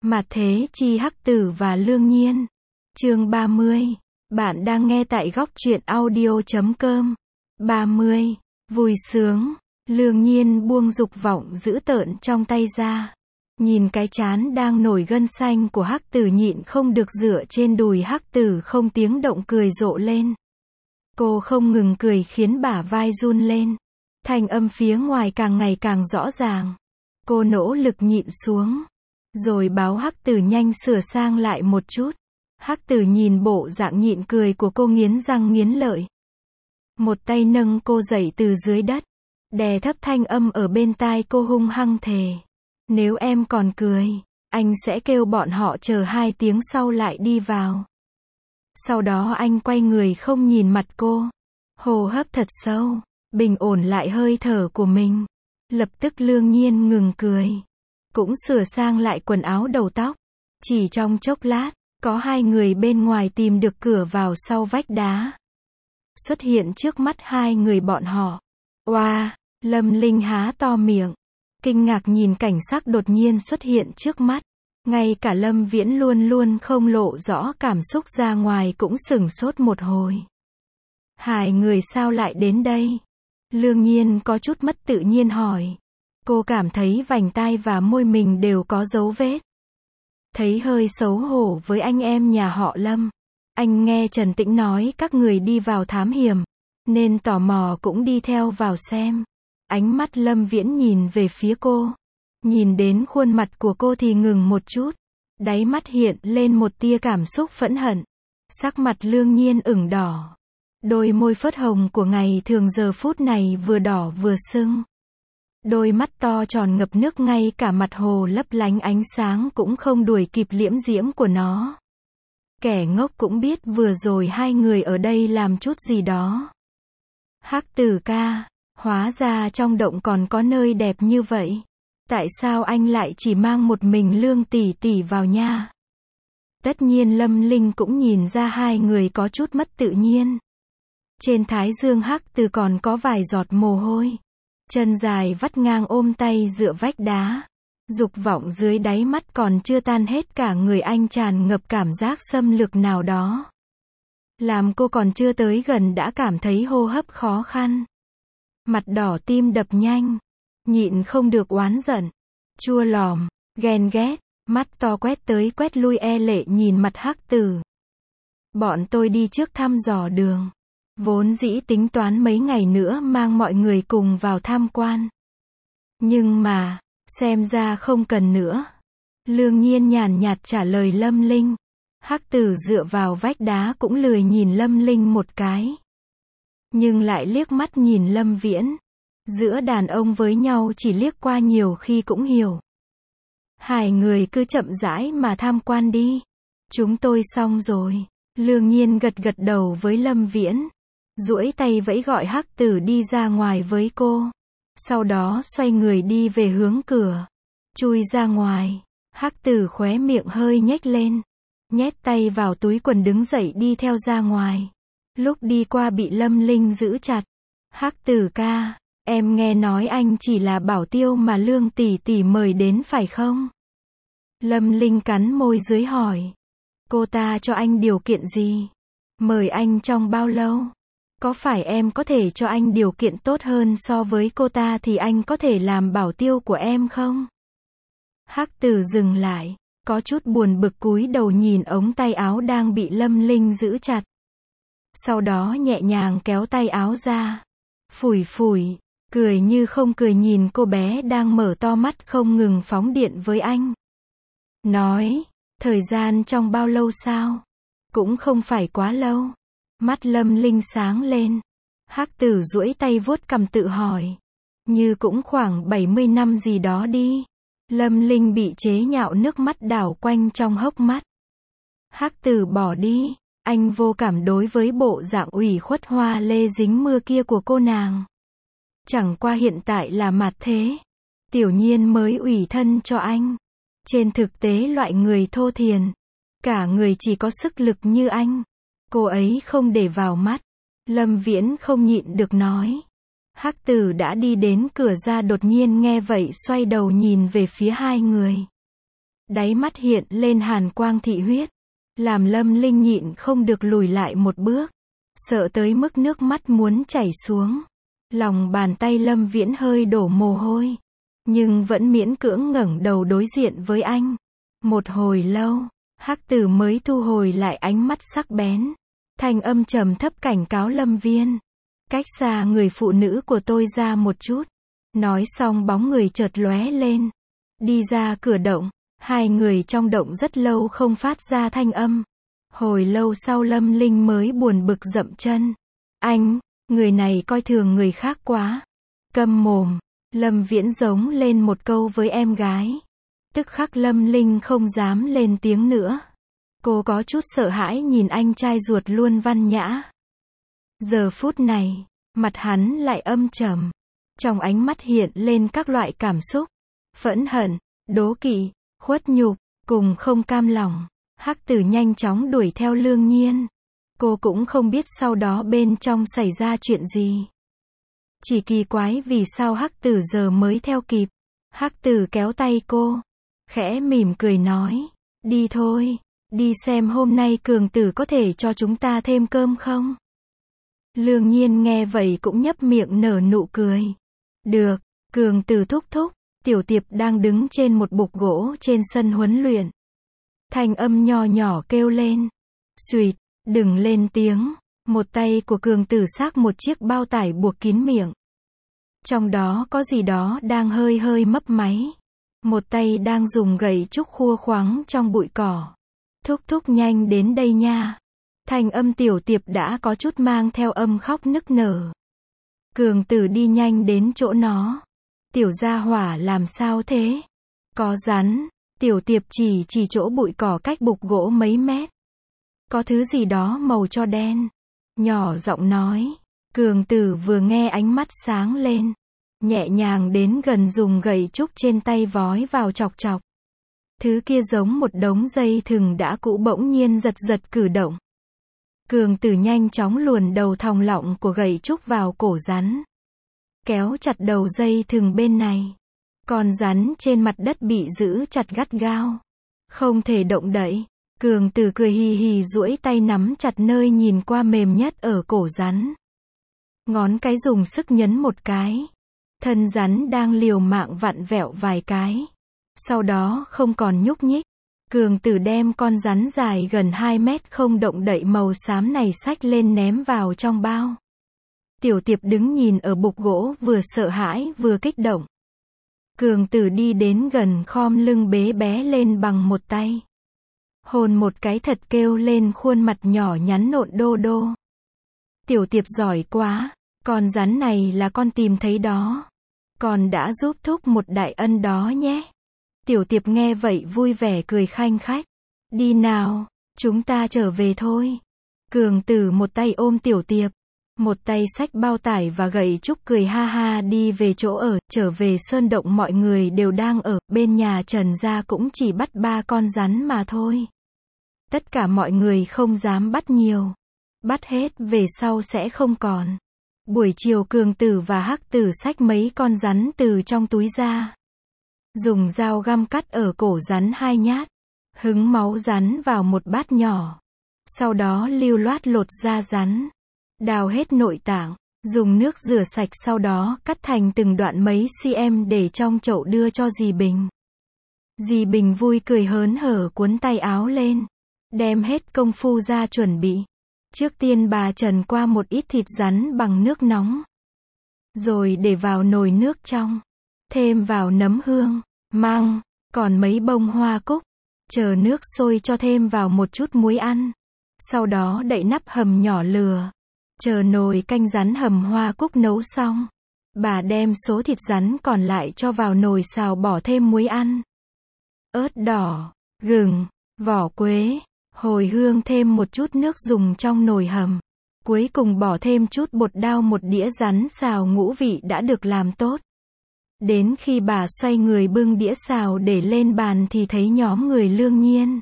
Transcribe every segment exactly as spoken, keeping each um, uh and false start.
Mạt Thế Chi Hắc Tử và Lương Nhiên. Chương ba mươi. Bạn đang nghe tại góc truyện audio chấm com. ba mươi. Vui sướng. Lương Nhiên buông dục vọng dữ tợn trong tay ra. Nhìn cái trán đang nổi gân xanh của Hắc Tử, nhịn không được dựa trên đùi Hắc Tử không tiếng động cười rộ lên. Cô không ngừng cười khiến bả vai run lên. Thanh âm phía ngoài càng ngày càng rõ ràng. Cô nỗ lực nhịn xuống. Rồi báo Hắc Tử nhanh sửa sang lại một chút. Hắc Tử nhìn bộ dạng nhịn cười của cô nghiến răng nghiến lợi. Một tay nâng cô dậy từ dưới đất. Đè thấp thanh âm ở bên tai cô hung hăng thề. Nếu em còn cười, anh sẽ kêu bọn họ chờ hai tiếng sau lại đi vào. Sau đó anh quay người không nhìn mặt cô. Hô hấp thật sâu, bình ổn lại hơi thở của mình. Lập tức Lương Nhiên ngừng cười. Cũng sửa sang lại quần áo đầu tóc. Chỉ trong chốc lát, có hai người bên ngoài tìm được cửa vào sau vách đá. Xuất hiện trước mắt hai người bọn họ. Oa, wow, Lâm Linh há to miệng. Kinh ngạc nhìn cảnh sắc đột nhiên xuất hiện trước mắt. Ngay cả Lâm Viễn luôn luôn không lộ rõ cảm xúc ra ngoài cũng sửng sốt một hồi. Hai người sao lại đến đây? Lương Nhiên có chút mất tự nhiên hỏi. Cô cảm thấy vành tai và môi mình đều có dấu vết. Thấy hơi xấu hổ với anh em nhà họ Lâm. Anh nghe Trần Tĩnh nói các người đi vào thám hiểm, nên tò mò cũng đi theo vào xem. Ánh mắt Lâm Viễn nhìn về phía cô. Nhìn đến khuôn mặt của cô thì ngừng một chút. Đáy mắt hiện lên một tia cảm xúc phẫn hận. Sắc mặt Lương Nhiên ửng đỏ. Đôi môi phớt hồng của ngày thường giờ phút này vừa đỏ vừa sưng. Đôi mắt to tròn ngập nước, ngay cả mặt hồ lấp lánh ánh sáng cũng không đuổi kịp liễm diễm của nó. Kẻ ngốc cũng biết vừa rồi hai người ở đây làm chút gì đó. Hắc Tử ca, hóa ra trong động còn có nơi đẹp như vậy. Tại sao anh lại chỉ mang một mình Lương tỷ tỷ vào nha? Tất nhiên Lâm Linh cũng nhìn ra hai người có chút mất tự nhiên. Trên thái dương Hắc Tử còn có vài giọt mồ hôi. Chân dài vắt ngang ôm tay dựa vách đá. Dục vọng dưới đáy mắt còn chưa tan hết, cả người anh tràn ngập cảm giác xâm lược nào đó. Làm cô còn chưa tới gần đã cảm thấy hô hấp khó khăn. Mặt đỏ, tim đập nhanh. Nhịn không được oán giận, chua lòm, ghen ghét, mắt to quét tới quét lui e lệ nhìn mặt Hắc Tử. Bọn tôi đi trước thăm dò đường. Vốn dĩ tính toán mấy ngày nữa mang mọi người cùng vào tham quan. Nhưng mà, xem ra không cần nữa. Lương Nhiên nhàn nhạt trả lời Lâm Linh. Hắc Tử dựa vào vách đá cũng lười nhìn Lâm Linh một cái. Nhưng lại liếc mắt nhìn Lâm Viễn. Giữa đàn ông với nhau chỉ liếc qua nhiều khi cũng hiểu. Hai người cứ chậm rãi mà tham quan đi. Chúng tôi xong rồi. Lương Nhiên gật gật đầu với Lâm Viễn. Duỗi tay vẫy gọi Hắc Tử đi ra ngoài với cô. Sau đó xoay người đi về hướng cửa. Chui ra ngoài. Hắc Tử khóe miệng hơi nhếch lên. Nhét tay vào túi quần đứng dậy đi theo ra ngoài. Lúc đi qua bị Lâm Linh giữ chặt. Hắc Tử ca, em nghe nói anh chỉ là bảo tiêu mà Lương tỷ tỷ mời đến phải không? Lâm Linh cắn môi dưới hỏi. Cô ta cho anh điều kiện gì? Mời anh trong bao lâu? Có phải em có thể cho anh điều kiện tốt hơn so với cô ta thì anh có thể làm bảo tiêu của em không? Hắc Tử dừng lại, có chút buồn bực cúi đầu nhìn ống tay áo đang bị Lâm Linh giữ chặt. Sau đó nhẹ nhàng kéo tay áo ra. Phủi phủi, cười như không cười nhìn cô bé đang mở to mắt không ngừng phóng điện với anh. Nói, thời gian trong bao lâu sao? Cũng không phải quá lâu. Mắt Lâm Linh sáng lên. Hắc Tử duỗi tay vuốt cằm tự hỏi. Như cũng khoảng bảy mươi năm gì đó đi. Lâm Linh bị chế nhạo, nước mắt đảo quanh trong hốc mắt. Hắc Tử bỏ đi. Anh vô cảm đối với bộ dạng ủy khuất hoa lê dính mưa kia của cô nàng. Chẳng qua hiện tại là Mạt Thế. Tiểu Nhiên mới ủy thân cho anh. Trên thực tế loại người thô thiền. Cả người chỉ có sức lực như anh. Cô ấy không để vào mắt. Lâm Viễn không nhịn được nói. Hắc Tử đã đi đến cửa ra, đột nhiên nghe vậy xoay đầu nhìn về phía hai người. Đáy mắt hiện lên hàn quang thị huyết, làm Lâm Linh nhịn không được lùi lại một bước, sợ tới mức nước mắt muốn chảy xuống. Lòng bàn tay Lâm Viễn hơi đổ mồ hôi, nhưng vẫn miễn cưỡng ngẩng đầu đối diện với anh. Một hồi lâu, Hắc Tử mới thu hồi lại ánh mắt sắc bén, thanh âm trầm thấp cảnh cáo Lâm Viên. Cách xa người phụ nữ của tôi ra một chút. Nói xong bóng người chợt lóe lên, đi ra cửa động. Hai người trong động rất lâu không phát ra thanh âm. Hồi lâu sau Lâm Linh mới buồn bực dậm chân. Anh, người này coi thường người khác quá. Câm mồm. Lâm Viễn giống lên một câu với em gái. Tức khắc Lâm Linh không dám lên tiếng nữa. Cô có chút sợ hãi nhìn anh trai ruột luôn văn nhã. Giờ phút này, mặt hắn lại âm trầm. Trong ánh mắt hiện lên các loại cảm xúc. Phẫn hận, đố kỵ, khuất nhục, cùng không cam lòng. Hắc Tử nhanh chóng đuổi theo Lương Nhiên. Cô cũng không biết sau đó bên trong xảy ra chuyện gì. Chỉ kỳ quái vì sao Hắc Tử giờ mới theo kịp. Hắc Tử kéo tay cô, khẽ mỉm cười nói, đi thôi, đi xem hôm nay Cường Tử có thể cho chúng ta thêm cơm không? Lương Nhiên nghe vậy cũng nhấp miệng nở nụ cười. Được, Cường Tử thúc thúc. Tiểu Tiệp đang đứng trên một bục gỗ trên sân huấn luyện. Thanh âm nho nhỏ kêu lên. Xuyệt, đừng lên tiếng. Một tay của Cường Tử xách một chiếc bao tải buộc kín miệng. Trong đó có gì đó đang hơi hơi mấp máy. Một tay đang dùng gậy trúc khua khoáng trong bụi cỏ. Thúc thúc nhanh đến đây nha. Thanh âm Tiểu Tiệp đã có chút mang theo âm khóc nức nở. Cường Tử đi nhanh đến chỗ nó. Tiểu gia hỏa làm sao thế? Có rắn. Tiểu Tiệp chỉ chỉ chỗ bụi cỏ cách bục gỗ mấy mét. Có thứ gì đó màu cho đen. Nhỏ giọng nói. Cường Tử vừa nghe ánh mắt sáng lên. Nhẹ nhàng đến gần dùng gậy trúc trên tay vói vào chọc chọc. Thứ kia giống một đống dây thừng đã cũ bỗng nhiên giật giật cử động. Cường Tử nhanh chóng luồn đầu thòng lọng của gậy trúc vào cổ rắn. Kéo chặt đầu dây thừng bên này. Con rắn trên mặt đất bị giữ chặt gắt gao. Không thể động đậy. Cường Tử cười hì hì duỗi tay nắm chặt nơi nhìn qua mềm nhất ở cổ rắn. Ngón cái dùng sức nhấn một cái. Thân rắn đang liều mạng vặn vẹo vài cái. Sau đó không còn nhúc nhích. Cường Tử đem con rắn dài gần hai mét không động đậy màu xám này xách lên ném vào trong bao. Tiểu Tiệp đứng nhìn ở bục gỗ vừa sợ hãi vừa kích động. Cường Tử đi đến gần khom lưng bế bé lên bằng một tay. Hôn một cái thật kêu lên khuôn mặt nhỏ nhắn nộn đô đô. Tiểu Tiệp giỏi quá, con rắn này là con tìm thấy đó. Con đã giúp thúc một đại ân đó nhé. Tiểu Tiệp nghe vậy vui vẻ cười khanh khách. Đi nào, chúng ta trở về thôi. Cường Tử một tay ôm Tiểu Tiệp. Một tay xách bao tải và gậy trúc cười ha ha đi về chỗ ở, trở về sơn động mọi người đều đang ở, bên nhà Trần gia cũng chỉ bắt ba con rắn mà thôi. Tất cả mọi người không dám bắt nhiều. Bắt hết về sau sẽ không còn. Buổi chiều Cường Tử và Hắc Tử xách mấy con rắn từ trong túi ra. Dùng dao găm cắt ở cổ rắn hai nhát. Hứng máu rắn vào một bát nhỏ. Sau đó lưu loát lột da rắn. Đào hết nội tạng, dùng nước rửa sạch sau đó cắt thành từng đoạn mấy cm để trong chậu đưa cho dì Bình. Dì Bình vui cười hớn hở cuốn tay áo lên, đem hết công phu ra chuẩn bị. Trước tiên bà trần qua một ít thịt rắn bằng nước nóng, rồi để vào nồi nước trong, thêm vào nấm hương, măng, còn mấy bông hoa cúc, chờ nước sôi cho thêm vào một chút muối ăn. Sau đó đậy nắp hầm nhỏ lửa. Chờ nồi canh rắn hầm hoa cúc nấu xong, bà đem số thịt rắn còn lại cho vào nồi xào bỏ thêm muối ăn. Ớt đỏ, gừng, vỏ quế, hồi hương thêm một chút nước dùng trong nồi hầm. Cuối cùng bỏ thêm chút bột đao một đĩa rắn xào ngũ vị đã được làm tốt. Đến khi bà xoay người bưng đĩa xào để lên bàn thì thấy nhóm người Lương Nhiên,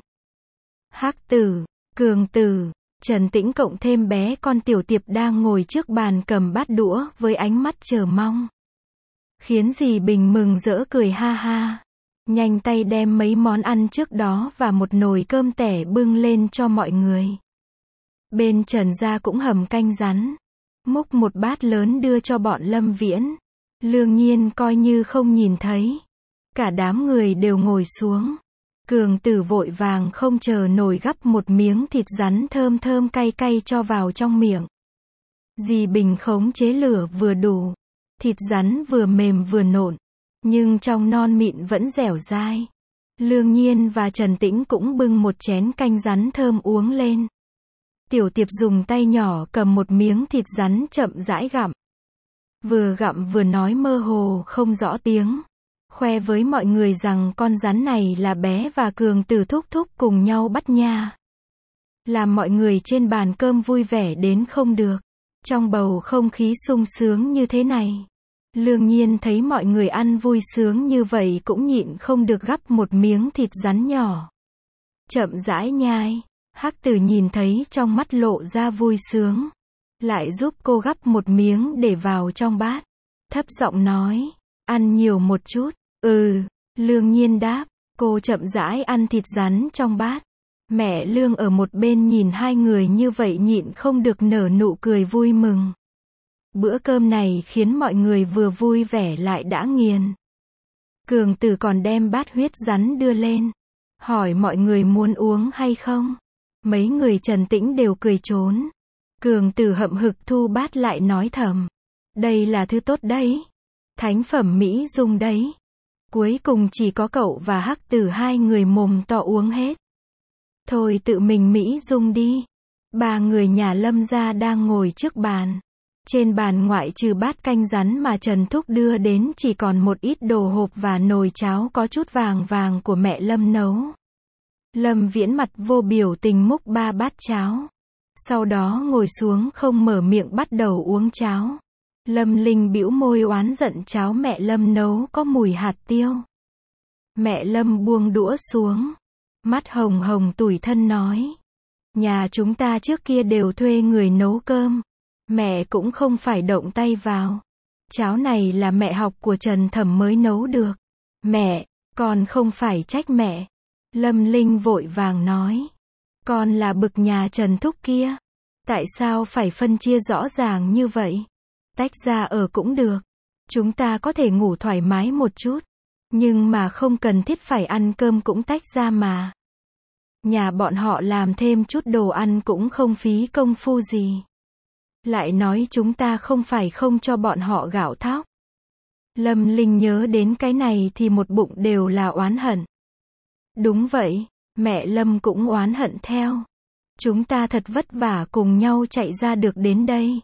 Hắc Tử, Cường Tử, Trần Tĩnh cộng thêm bé con Tiểu Tiệp đang ngồi trước bàn cầm bát đũa với ánh mắt chờ mong. Khiến dì Bình mừng rỡ cười ha ha. nhanh tay đem mấy món ăn trước đó và một nồi cơm tẻ bưng lên cho mọi người. Bên Trần gia cũng hầm canh rắn, múc một bát lớn đưa cho bọn Lâm Viễn. Lương Nhiên coi như không nhìn thấy. Cả đám người đều ngồi xuống. Cường Tử vội vàng không chờ nổi gắp một miếng thịt rắn thơm thơm cay cay cho vào trong miệng. Dì Bình khống chế lửa vừa đủ. Thịt rắn vừa mềm vừa nộn, nhưng trong non mịn vẫn dẻo dai. Lương Nhiên và Trần Tĩnh cũng bưng một chén canh rắn thơm uống lên. Tiểu Tiệp dùng tay nhỏ cầm một miếng thịt rắn chậm rãi gặm. Vừa gặm vừa nói mơ hồ không rõ tiếng. Khoe với mọi người rằng con rắn này là bé và Cường Tử thúc thúc cùng nhau bắt nha. Làm mọi người trên bàn cơm vui vẻ đến không được. Trong bầu không khí sung sướng như thế này, Lương Nhiên thấy mọi người ăn vui sướng như vậy cũng nhịn không được gắp một miếng thịt rắn nhỏ. Chậm rãi nhai, Hắc Tử nhìn thấy trong mắt lộ ra vui sướng. Lại giúp cô gắp một miếng để vào trong bát. Thấp giọng nói, ăn nhiều một chút. Ừ, Lương Nhiên đáp, cô chậm rãi ăn thịt rắn trong bát. Mẹ Lương ở một bên nhìn hai người như vậy nhịn không được nở nụ cười vui mừng. Bữa cơm này khiến mọi người vừa vui vẻ lại đã nghiền. Cường Tử còn đem bát huyết rắn đưa lên, hỏi mọi người muốn uống hay không. Mấy người Trần Tĩnh đều cười trốn. Cường Tử hậm hực thu bát lại nói thầm, đây là thứ tốt đấy, thánh phẩm Mỹ Dung đấy. Cuối cùng chỉ có cậu và Hắc Tử hai người mồm to uống hết. Thôi tự mình Mỹ Dung đi. Ba người nhà Lâm gia đang ngồi trước bàn. Trên bàn ngoại trừ bát canh rắn mà Trần Thúc đưa đến chỉ còn một ít đồ hộp và nồi cháo có chút vàng vàng của mẹ Lâm nấu. Lâm Viễn mặt vô biểu tình múc ba bát cháo. Sau đó ngồi xuống không mở miệng bắt đầu uống cháo. Lâm Linh bĩu môi oán giận cháo mẹ Lâm nấu có mùi hạt tiêu. Mẹ Lâm buông đũa xuống. Mắt hồng hồng tủi thân nói. Nhà chúng ta trước kia đều thuê người nấu cơm. Mẹ cũng không phải động tay vào. Cháo này là mẹ học của Trần Thẩm mới nấu được. Mẹ, con không phải trách mẹ. Lâm Linh vội vàng nói. Con là bực nhà Trần Thúc kia. Tại sao phải phân chia rõ ràng như vậy? Tách ra ở cũng được. Chúng ta có thể ngủ thoải mái một chút. Nhưng mà không cần thiết phải ăn cơm cũng tách ra mà. Nhà bọn họ làm thêm chút đồ ăn cũng không phí công phu gì. Lại nói chúng ta không phải không cho bọn họ gạo thóc. Lâm Linh nhớ đến cái này thì một bụng đều là oán hận. Đúng vậy, mẹ Lâm cũng oán hận theo. Chúng ta thật vất vả cùng nhau chạy ra được đến đây.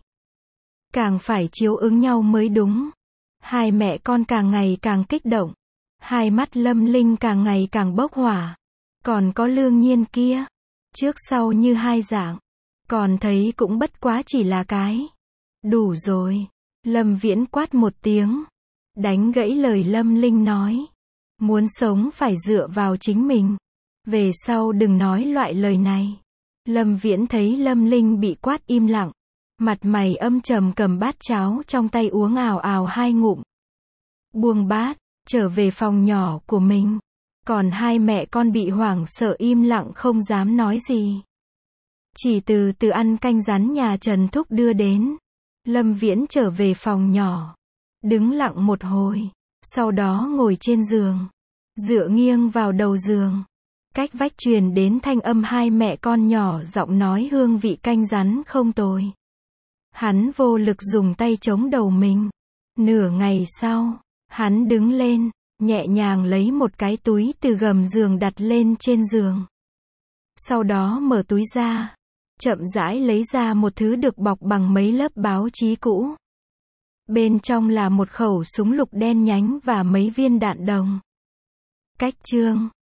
Càng phải chiếu ứng nhau mới đúng. Hai mẹ con càng ngày càng kích động. Hai mắt Lâm Linh càng ngày càng bốc hỏa. Còn có Lương Nhiên kia. Trước sau như hai dạng. Còn thấy cũng bất quá chỉ là cái. Đủ rồi. Lâm Viễn quát một tiếng. Đánh gãy lời Lâm Linh nói. Muốn sống phải dựa vào chính mình. Về sau đừng nói loại lời này. Lâm Viễn thấy Lâm Linh bị quát im lặng. Mặt mày âm trầm cầm bát cháo trong tay uống ào ào hai ngụm. Buông bát, trở về phòng nhỏ của mình. Còn hai mẹ con bị hoảng sợ im lặng không dám nói gì. Chỉ từ từ ăn canh rắn nhà Trần Thúc đưa đến. Lâm Viễn trở về phòng nhỏ. Đứng lặng một hồi. Sau đó ngồi trên giường. Dựa nghiêng vào đầu giường. Cách vách truyền đến thanh âm hai mẹ con nhỏ giọng nói hương vị canh rắn không tồi. Hắn vô lực dùng tay chống đầu mình. Nửa ngày sau, hắn đứng lên, nhẹ nhàng lấy một cái túi từ gầm giường đặt lên trên giường. Sau đó mở túi ra, chậm rãi lấy ra một thứ được bọc bằng mấy lớp báo chí cũ. Bên trong là một khẩu súng lục đen nhánh và mấy viên đạn đồng. Cách chương